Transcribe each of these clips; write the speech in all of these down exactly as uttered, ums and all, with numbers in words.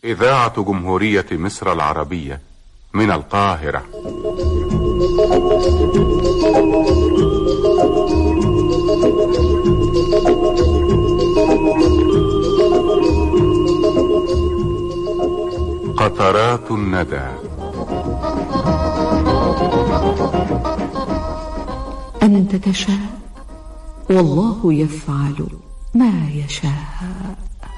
إذاعة جمهورية مصر العربية من القاهرة. قطرات الندى. أنت تشاء والله يفعل ما يشاء.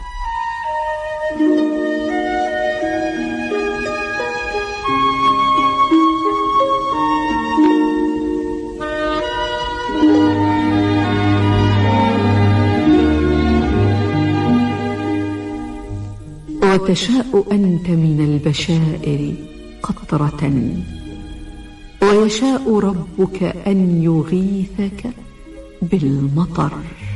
وتشاء أنت من البشائر قطرة، ويشاء ربك أن يغيثك بالمطر.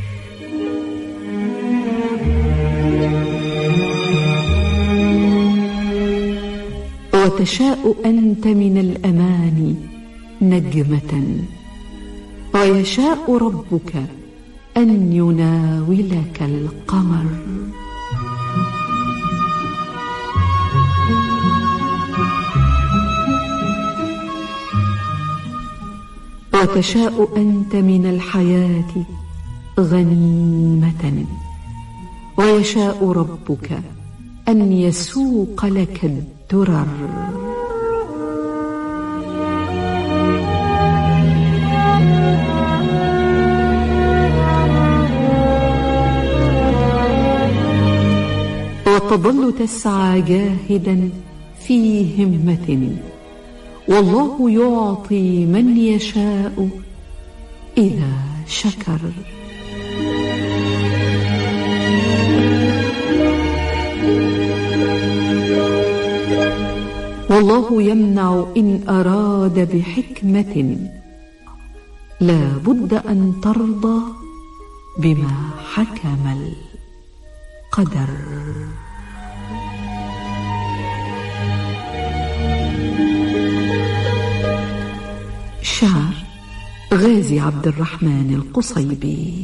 وتشاء أنت من الأمان نجمة، ويشاء ربك أن يناولك القمر. وتشاء أنت من الحياة غنيمة، ويشاء ربك أن يسوق لك الدرر. وتظل تسعى جاهدا في همة، والله يعطي من يشاء إذا شكر. والله يمنع إن أراد بحكمة، لا بد أن ترضى بما حكم القدر. شعر غازي عبد الرحمن القصيبي.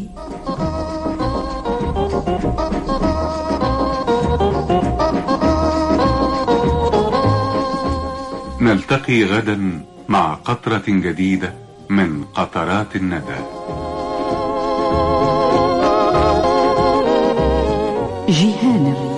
نلتقي غدا مع قطرة جديدة من قطرات الندى. جيهان الرياض.